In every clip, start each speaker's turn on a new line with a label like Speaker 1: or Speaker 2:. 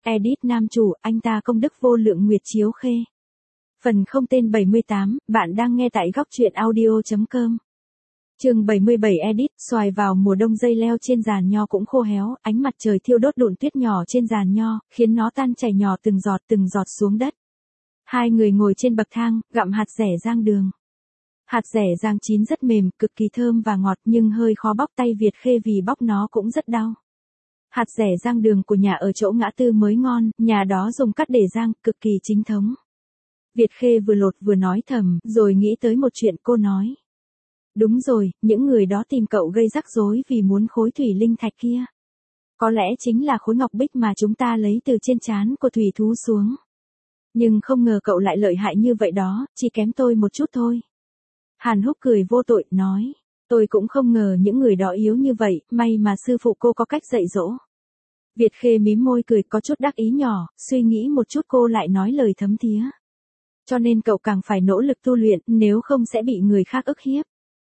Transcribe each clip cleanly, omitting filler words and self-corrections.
Speaker 1: Edit nam chủ, anh ta công đức vô lượng Nguyệt Chiếu Khê. Phần không tên 78, bạn đang nghe tại góc truyện audio.com. Chương 77 Edit, xoài vào mùa đông dây leo trên giàn nho cũng khô héo, ánh mặt trời thiêu đốt đụn tuyết nhỏ trên giàn nho, khiến nó tan chảy nhỏ từng giọt xuống đất. Hai người ngồi trên bậc thang, gặm hạt dẻ rang đường. Hạt dẻ rang chín rất mềm, cực kỳ thơm và ngọt nhưng hơi khó bóc tay Việt Khê vì bóc nó cũng rất đau. Hạt dẻ rang đường của nhà ở chỗ ngã tư mới ngon, nhà đó dùng cắt để rang, cực kỳ chính thống. Việt Khê vừa lột vừa nói thầm, rồi nghĩ tới một chuyện cô nói. Đúng rồi, những người đó tìm cậu gây rắc rối vì muốn khối thủy linh thạch kia. Có lẽ chính là khối ngọc bích mà chúng ta lấy từ trên trán của thủy thú xuống. Nhưng không ngờ cậu lại lợi hại như vậy đó, chỉ kém tôi một chút thôi. Hàn Húc cười vô tội, nói. Tôi cũng không ngờ những người đó yếu như vậy, may mà sư phụ cô có cách dạy dỗ. Việt Khê mím môi cười có chút đắc ý nhỏ, suy nghĩ một chút cô lại nói lời thấm thía. Cho nên cậu càng phải nỗ lực tu luyện, nếu không sẽ bị người khác ức hiếp.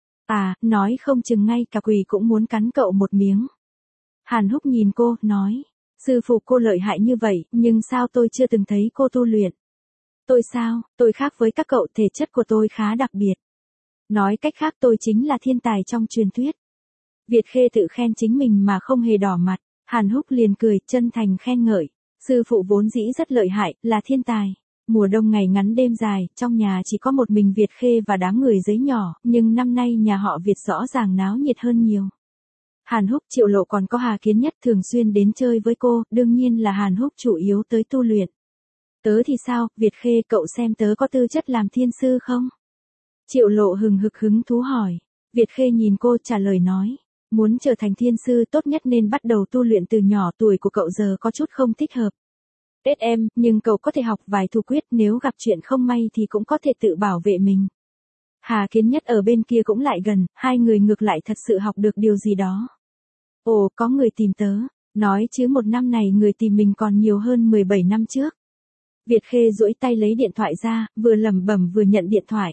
Speaker 1: À, nói không chừng ngay cả quỷ cũng muốn cắn cậu một miếng. Hàn Húc nhìn cô, nói. Sư phụ cô lợi hại như vậy, nhưng sao tôi chưa từng thấy cô tu luyện? Tôi sao, tôi khác với các cậu, thể chất của tôi khá đặc biệt. Nói cách khác tôi chính là thiên tài trong truyền thuyết. Việt Khê tự khen chính mình mà không hề đỏ mặt, Hàn Húc liền cười, chân thành khen ngợi. Sư phụ vốn dĩ rất lợi hại, là thiên tài. Mùa đông ngày ngắn đêm dài, trong nhà chỉ có một mình Việt Khê và đám người giấy nhỏ, nhưng năm nay nhà họ Việt rõ ràng náo nhiệt hơn nhiều. Hàn Húc, Triệu Lộ còn có Hà Kiến Nhất thường xuyên đến chơi với cô, đương nhiên là Hàn Húc chủ yếu tới tu luyện. Tớ thì sao, Việt Khê, cậu xem tớ có tư chất làm thiên sư không? Triệu Lộ hứng thú hỏi. Việt Khê nhìn cô trả lời nói. Muốn trở thành thiên sư tốt nhất nên bắt đầu tu luyện từ nhỏ, tuổi của cậu giờ có chút không thích hợp. Tết em, nhưng cậu có thể học vài thủ quyết, nếu gặp chuyện không may thì cũng có thể tự bảo vệ mình. Hà Kiến Nhất ở bên kia cũng lại gần, hai người ngược lại thật sự học được điều gì đó. Ồ, có người tìm tớ, nói chứ một năm này người tìm mình còn nhiều hơn 17 năm trước. Việt Khê duỗi tay lấy điện thoại ra, vừa lẩm bẩm vừa nhận điện thoại.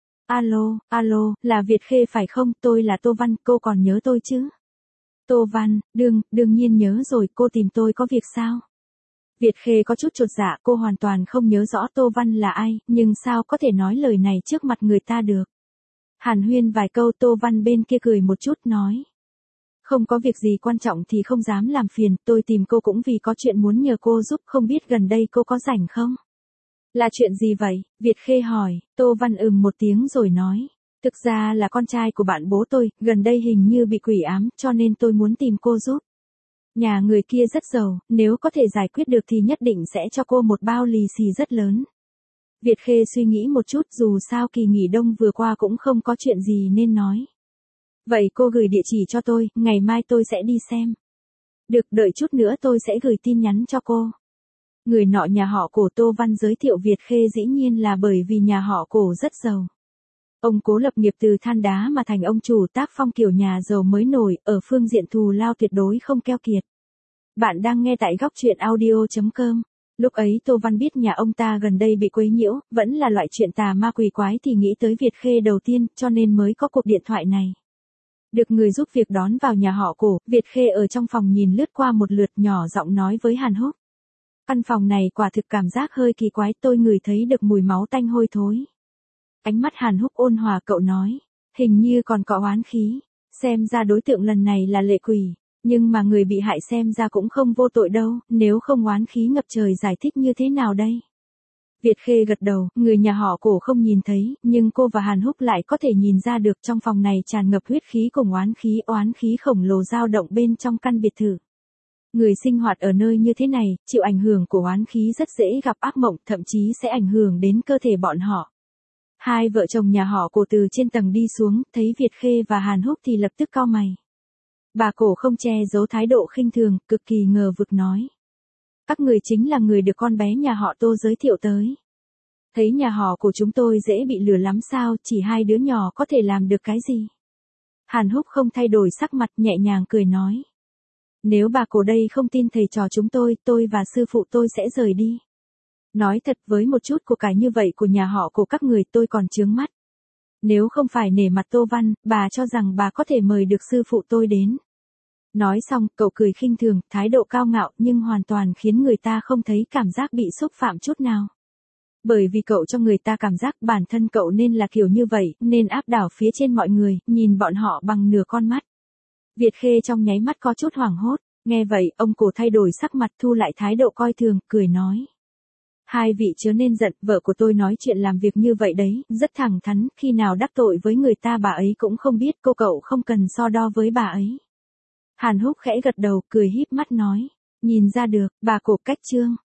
Speaker 1: Alo, là Việt Khê phải không, tôi là Tô Văn, cô còn nhớ tôi chứ? Tô Văn, đương nhiên nhớ rồi, cô tìm tôi có việc sao? Việt Khê có chút chột dạ, cô hoàn toàn không nhớ rõ Tô Văn là ai, nhưng sao có thể nói lời này trước mặt người ta được. Hàn huyên vài câu, Tô Văn bên kia cười một chút nói. Không có việc gì quan trọng thì không dám làm phiền, tôi tìm cô cũng vì có chuyện muốn nhờ cô giúp, không biết gần đây cô có rảnh không? Là chuyện gì vậy? Việt Khê hỏi, Tô Văn một tiếng rồi nói. Thực ra là con trai của bạn bố tôi, gần đây hình như bị quỷ ám, cho nên tôi muốn tìm cô giúp. Nhà người kia rất giàu, nếu có thể giải quyết được thì nhất định sẽ cho cô một bao lì xì rất lớn. Việt Khê suy nghĩ một chút, dù sao kỳ nghỉ đông vừa qua cũng không có chuyện gì nên nói. Vậy cô gửi địa chỉ cho tôi, ngày mai tôi sẽ đi xem. Được, đợi chút nữa tôi sẽ gửi tin nhắn cho cô. Người nọ nhà họ Cổ, Tô Văn giới thiệu Việt Khê dĩ nhiên là bởi vì nhà họ Cổ rất giàu. Ông Cố lập nghiệp từ than đá mà thành ông chủ tác phong kiểu nhà giàu mới nổi, ở phương diện thù lao tuyệt đối không keo kiệt. Bạn đang nghe tại góc truyện audio.com. Lúc ấy Tô Văn biết nhà ông ta gần đây bị quấy nhiễu, vẫn là loại chuyện tà ma quỷ quái thì nghĩ tới Việt Khê đầu tiên, cho nên mới có cuộc điện thoại này. Được người giúp việc đón vào nhà họ Cổ, Việt Khê ở trong phòng nhìn lướt qua một lượt, nhỏ giọng nói với Hàn Húc. Căn phòng này quả thực cảm giác hơi kỳ quái, tôi ngửi thấy được mùi máu tanh hôi thối. Ánh mắt Hàn Húc ôn hòa, cậu nói, hình như còn có oán khí, xem ra đối tượng lần này là lệ quỷ, nhưng mà người bị hại xem ra cũng không vô tội đâu, nếu không oán khí ngập trời giải thích như thế nào đây? Việt Khê gật đầu, người nhà họ Cổ không nhìn thấy, nhưng cô và Hàn Húc lại có thể nhìn ra được trong phòng này tràn ngập huyết khí cùng oán khí khổng lồ dao động bên trong căn biệt thự. Người sinh hoạt ở nơi như thế này, chịu ảnh hưởng của oán khí rất dễ gặp ác mộng, thậm chí sẽ ảnh hưởng đến cơ thể bọn họ. Hai vợ chồng nhà họ Cổ từ trên tầng đi xuống, thấy Việt Khê và Hàn Húc thì lập tức cau mày. Bà Cổ không che giấu thái độ khinh thường, cực kỳ ngờ vực nói. Các người chính là người được con bé nhà họ Tô giới thiệu tới. Thấy nhà họ của chúng tôi dễ bị lừa lắm sao, chỉ hai đứa nhỏ có thể làm được cái gì? Hàn Húc không thay đổi sắc mặt, nhẹ nhàng cười nói. Nếu bà Cổ đây không tin thầy trò chúng tôi và sư phụ tôi sẽ rời đi. Nói thật, với một chút của cải như vậy của nhà họ của các người tôi còn chướng mắt. Nếu không phải nể mặt Tô Văn, bà cho rằng bà có thể mời được sư phụ tôi đến. Nói xong, cậu cười khinh thường, thái độ cao ngạo nhưng hoàn toàn khiến người ta không thấy cảm giác bị xúc phạm chút nào. Bởi vì cậu cho người ta cảm giác bản thân cậu nên là kiểu như vậy, nên áp đảo phía trên mọi người, nhìn bọn họ bằng nửa con mắt. Việt Khê trong nháy mắt có chút hoảng hốt, nghe vậy, ông cổ thay đổi sắc mặt thu lại thái độ coi thường, cười nói. Hai vị chớ nên giận, vợ của tôi nói chuyện làm việc như vậy đấy, rất thẳng thắn, khi nào đắc tội với người ta bà ấy cũng không biết, cô cậu không cần so đo với bà ấy. Hàn Húc khẽ gật đầu, cười híp mắt nói, nhìn ra được, bà cổ cách trương.